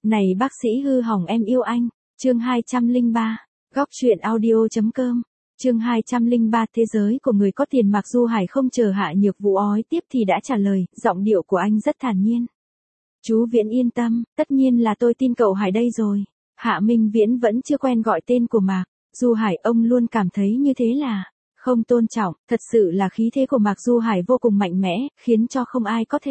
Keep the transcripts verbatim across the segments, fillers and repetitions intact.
Này bác sĩ hư hỏng em yêu anh. Chương hai trăm lẻ ba. Góc truyện audio.com. Chương hai trăm lẻ ba. Thế giới của người có tiền. Mặc dù Hải không chờ Hạ Nhược Vũ ói tiếp thì đã trả lời, giọng điệu của anh rất thản nhiên. Chú Viễn yên tâm, tất nhiên là tôi tin cậu Hải đây rồi. Hạ Minh Viễn vẫn chưa quen gọi tên của Mạc Du Hải, ông luôn cảm thấy như thế là không tôn trọng. Thật sự là khí thế của Mạc Du Hải vô cùng mạnh mẽ, khiến cho không ai có thể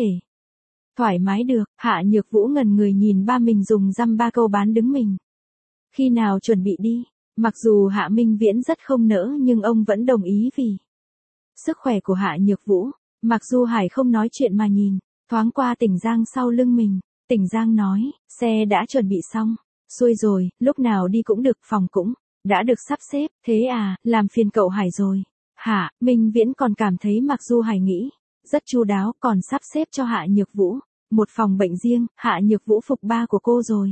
thoải mái được. Hạ Nhược Vũ ngần người nhìn ba mình dùng dăm ba câu bán đứng mình. Khi nào chuẩn bị đi? Mặc dù Hạ Minh Viễn rất không nỡ nhưng ông vẫn đồng ý vì sức khỏe của Hạ Nhược Vũ. Mạc Du Hải không nói chuyện mà nhìn thoáng qua Tỉnh Giang sau lưng mình. Tỉnh Giang nói, xe đã chuẩn bị xong, xuôi rồi, lúc nào đi cũng được, phòng cũng đã được sắp xếp. Thế à, làm phiền cậu Hải rồi. Hạ Minh Viễn còn cảm thấy Mạc Du Hải nghĩ rất chu đáo, còn sắp xếp cho Hạ Nhược Vũ một phòng bệnh riêng. Hạ Nhược Vũ phục ba của cô rồi.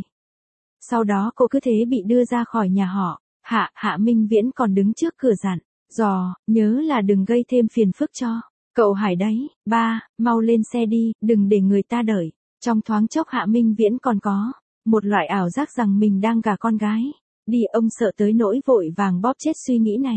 Sau đó cô cứ thế bị đưa ra khỏi nhà họ Hạ. Hạ Minh Viễn còn đứng trước cửa dặn dò, nhớ là đừng gây thêm phiền phức cho cậu Hải đấy. Ba, mau lên xe đi, đừng để người ta đợi. Trong thoáng chốc Hạ Minh Viễn còn có một loại ảo giác rằng mình đang gả con gái đi. Ông sợ tới nỗi vội vàng bóp chết suy nghĩ này.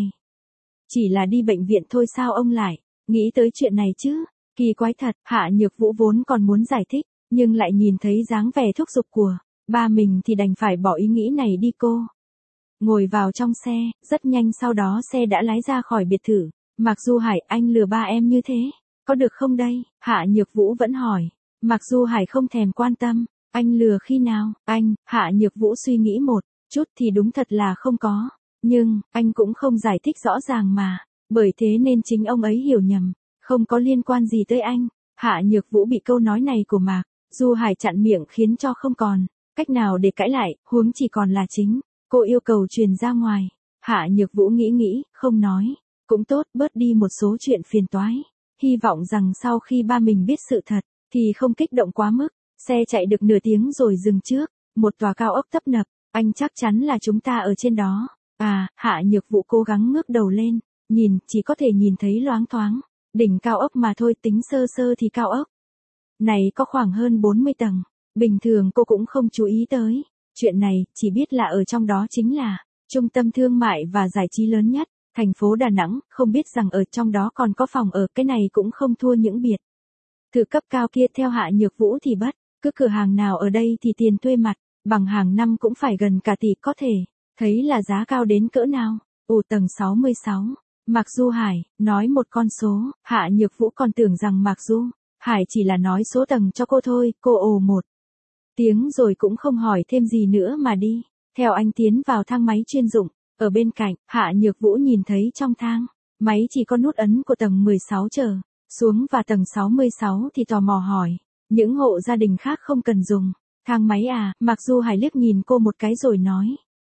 Chỉ là đi bệnh viện thôi sao ông lại nghĩ tới chuyện này chứ? Kỳ quái thật. Hạ Nhược Vũ vốn còn muốn giải thích, nhưng lại nhìn thấy dáng vẻ thúc giục của ba mình thì đành phải bỏ ý nghĩ này đi. Cô ngồi vào trong xe, rất nhanh sau đó xe đã lái ra khỏi biệt thự. Mạc Du Hải, anh lừa ba em như thế, có được không đây? Hạ Nhược Vũ vẫn hỏi. Mạc Du Hải không thèm quan tâm. Anh lừa khi nào? Anh, Hạ Nhược Vũ suy nghĩ một chút thì đúng thật là không có. Nhưng, anh cũng không giải thích rõ ràng mà. Bởi thế nên chính ông ấy hiểu nhầm. Không có liên quan gì tới anh. Hạ Nhược Vũ bị câu nói này của Mạc Du Hải chặn miệng khiến cho không còn cách nào để cãi lại, huống chỉ còn là chính cô yêu cầu truyền ra ngoài. Hạ Nhược Vũ nghĩ nghĩ, không nói. Cũng tốt, bớt đi một số chuyện phiền toái. Hy vọng rằng sau khi ba mình biết sự thật thì không kích động quá mức. Xe chạy được nửa tiếng rồi dừng trước một tòa cao ốc tấp nập. Anh chắc chắn là chúng ta ở trên đó. À, Hạ Nhược Vũ cố gắng ngước đầu lên, nhìn, chỉ có thể nhìn thấy loáng thoáng đỉnh cao ốc mà thôi. Tính sơ sơ thì cao ốc này có khoảng hơn bốn mươi tầng. Bình thường cô cũng không chú ý tới chuyện này, chỉ biết là ở trong đó chính là trung tâm thương mại và giải trí lớn nhất thành phố Đà Nẵng. Không biết rằng ở trong đó còn có phòng ở. Cái này cũng không thua những biệt thự cấp cao kia. Theo Hạ Nhược Vũ thì bất cứ cửa hàng nào ở đây thì tiền thuê mặt bằng hàng năm cũng phải gần cả tỷ. Có thể thấy là giá cao đến cỡ nào. Ồ, tầng sáu mươi sáu. Mạc Du Hải nói một con số. Hạ Nhược Vũ còn tưởng rằng Mạc Du Hải chỉ là nói số tầng cho cô thôi. Cô ồ một tiếng rồi cũng không hỏi thêm gì nữa mà đi theo anh tiến vào thang máy chuyên dụng. Ở bên cạnh, Hạ Nhược Vũ nhìn thấy trong thang máy chỉ có nút ấn của tầng mười sáu trở xuống, và tầng sáu mươi sáu thì tò mò hỏi, những hộ gia đình khác không cần dùng thang máy à? Mạc Du Hải liếc nhìn cô một cái rồi nói,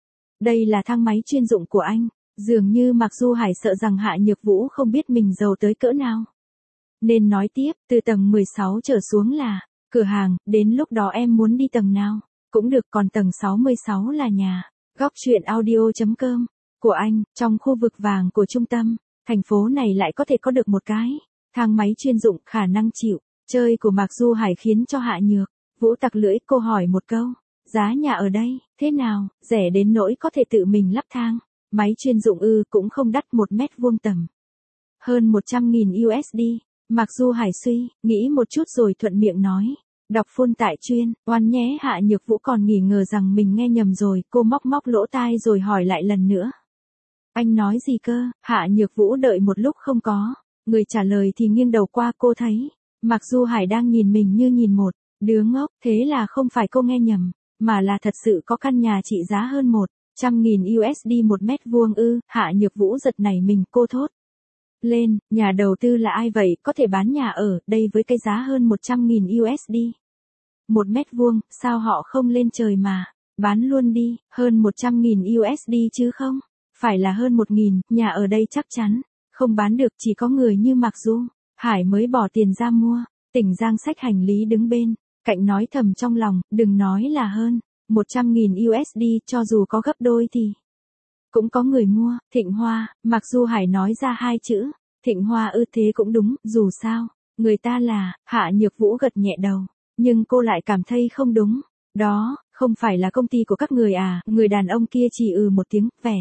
đây là thang máy chuyên dụng của anh. Dường như Mạc Du Hải sợ rằng Hạ Nhược Vũ không biết mình giàu tới cỡ nào, nên nói tiếp, từ tầng mười sáu trở xuống là cửa hàng, đến lúc đó em muốn đi tầng nào cũng được, còn tầng sáu mươi sáu là nhà. Góc truyện audio.com của anh. Trong khu vực vàng của trung tâm thành phố này lại có thể có được một cái thang máy chuyên dụng. Khả năng chịu chơi của Mạc Du Hải khiến cho Hạ Nhược Vũ tặc lưỡi. Cô hỏi một câu, giá nhà ở đây thế nào? Rẻ đến nỗi có thể tự mình lắp thang máy chuyên dụng ư? Cũng không đắt, một mét vuông tầm hơn một trăm nghìn u ét đê. Mạc Du Hải suy nghĩ một chút rồi thuận miệng nói, đọc phun tại chuyên oan nhé. Hạ Nhược Vũ còn nghi ngờ rằng mình nghe nhầm rồi. Cô móc móc lỗ tai rồi hỏi lại lần nữa, anh nói gì cơ? Hạ Nhược Vũ đợi một lúc không có người trả lời thì nghiêng đầu qua. Cô thấy Mạc Du Hải đang nhìn mình như nhìn một đứa ngốc. Thế là không phải cô nghe nhầm, mà là thật sự có căn nhà trị giá hơn một trăm nghìn u ét đê một mét vuông ư? Hạ Nhược Vũ giật nảy mình. Cô thốt lên, nhà đầu tư là ai vậy? Có thể bán nhà ở đây với cái giá hơn một trăm nghìn u ét đê một mét vuông, sao họ không lên trời mà bán luôn đi? Hơn một trăm nghìn u ét đê chứ không phải là hơn một nghìn. Nhà ở đây chắc chắn không bán được, chỉ có người như Mạc Du Hải mới bỏ tiền ra mua. Tỉnh Giang xách hành lý đứng bên cạnh nói thầm trong lòng, đừng nói là hơn một trăm nghìn u ét đê, cho dù có gấp đôi thì cũng có người mua. Thịnh Hoa. Mạc Du Hải nói ra hai chữ Thịnh Hoa ư? Thế cũng đúng, dù sao người ta là. Hạ Nhược Vũ gật nhẹ đầu, nhưng cô lại cảm thấy không đúng. Đó Không phải là công ty của các người à, người đàn ông kia chỉ ừ một tiếng, vẻ.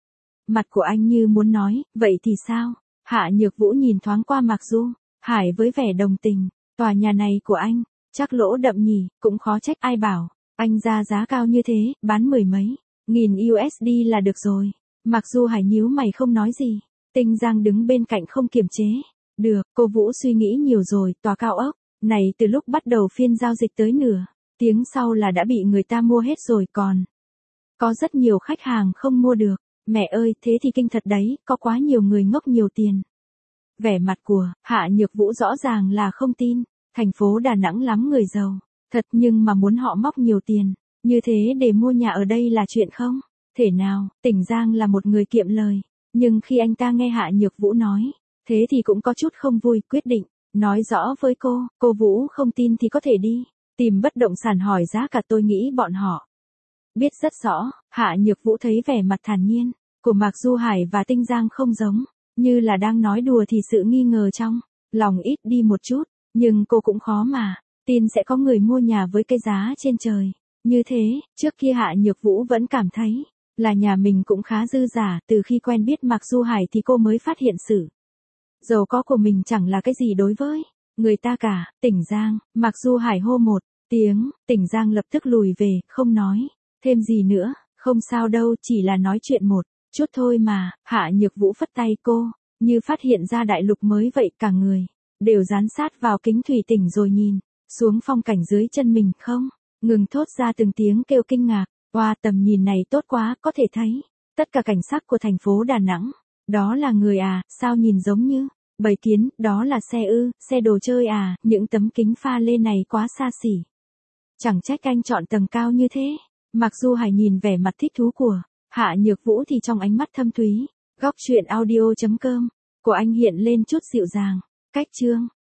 Mặt của anh như muốn nói, vậy thì sao? Hạ Nhược Vũ nhìn thoáng qua Mạc Du Hải với vẻ đồng tình, tòa nhà này của anh, chắc lỗ đậm nhỉ, cũng khó trách ai bảo, anh ra giá cao như thế, bán mười mấy, nghìn u ét đê là được rồi. Mạc Du Hải nhíu mày không nói gì, Tinh Giang đứng bên cạnh không kiềm chế. Được, cô Vũ suy nghĩ nhiều rồi, tòa cao ốc này từ lúc bắt đầu phiên giao dịch tới nửa tiếng sau là đã bị người ta mua hết rồi còn. Có rất nhiều khách hàng không mua được. Mẹ ơi, thế thì kinh thật đấy, có quá nhiều người ngốc nhiều tiền. Vẻ mặt của Hạ Nhược Vũ rõ ràng là không tin. Thành phố Đà Nẵng lắm người giàu. Thật nhưng mà muốn họ móc nhiều tiền. Như thế để mua nhà ở đây là chuyện không? Thể nào, Tỉnh Giang là một người kiệm lời. Nhưng khi anh ta nghe Hạ Nhược Vũ nói, thế thì cũng có chút không vui, quyết định. Nói rõ với cô, cô Vũ không tin thì có thể đi. Tìm bất động sản hỏi giá cả tôi nghĩ bọn họ. Biết rất rõ, Hạ Nhược Vũ thấy vẻ mặt thản nhiên của Mạc Du Hải và Tinh Giang không giống, như là đang nói đùa thì sự nghi ngờ trong lòng ít đi một chút, nhưng cô cũng khó mà tin sẽ có người mua nhà với cái giá trên trời. Như thế, trước kia Hạ Nhược Vũ vẫn cảm thấy là nhà mình cũng khá dư giả, từ khi quen biết Mạc Du Hải thì cô mới phát hiện sự giàu có của mình chẳng là cái gì đối với người ta cả. Tỉnh Giang, Mạc Du Hải hô một tiếng, Tỉnh Giang lập tức lùi về, không nói thêm gì nữa. Không sao đâu, chỉ là nói chuyện một chút thôi mà. Hạ Nhược Vũ phất tay cô, như phát hiện ra đại lục mới vậy, cả người đều dán sát vào kính thủy tinh rồi nhìn xuống phong cảnh dưới chân mình, không ngừng thốt ra từng tiếng kêu kinh ngạc. Wow, tầm nhìn này tốt quá, có thể thấy tất cả cảnh sắc của thành phố Đà Nẵng. Đó là người à, sao nhìn giống như bầy kiến, đó là xe ư, xe đồ chơi à, những tấm kính pha lê này quá xa xỉ. Chẳng trách anh chọn tầng cao như thế. Mạc Du Hải nhìn vẻ mặt thích thú của Hạ Nhược Vũ thì trong ánh mắt thâm thúy, góc truyện audio chấm com của anh hiện lên chút dịu dàng. Cách chương